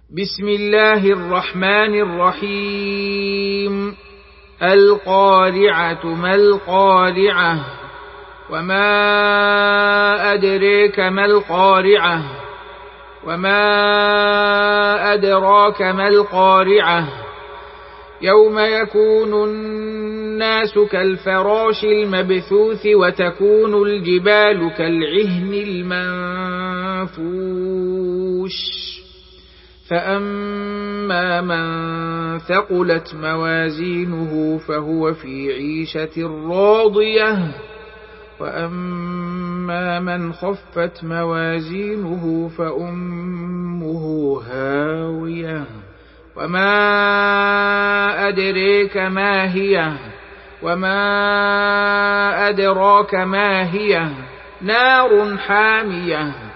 بسم الله الرحمن الرحيم. القارعة ما القارعة وما أدريك ما القارعة وما أدراك ما القارعة يوم يكون الناس كالفراش المبثوث وتكون الجبال كالعهن المنفوش فأما من ثقلت موازينه فهو في عيشة راضية وأما من خفت موازينه فأمه هاوية وما أدريك ما هي وما أدراك ما هي نار حامية